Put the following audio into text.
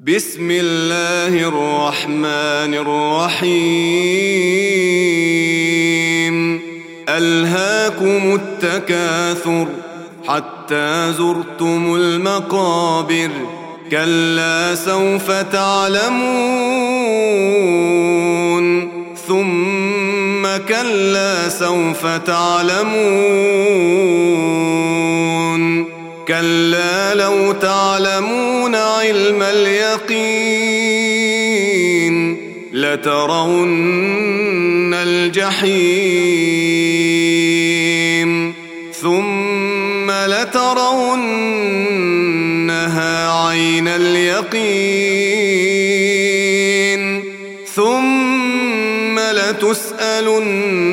بسم الله الرحمن الرحيم ألهاكم التكاثر حتى زرتم المقابر كلا سوف تعلمون ثم كلا سوف تعلمون كلا لو تعلمون علم اليقين لترون الجحيم ثم لترونها عين اليقين ثم لتسألن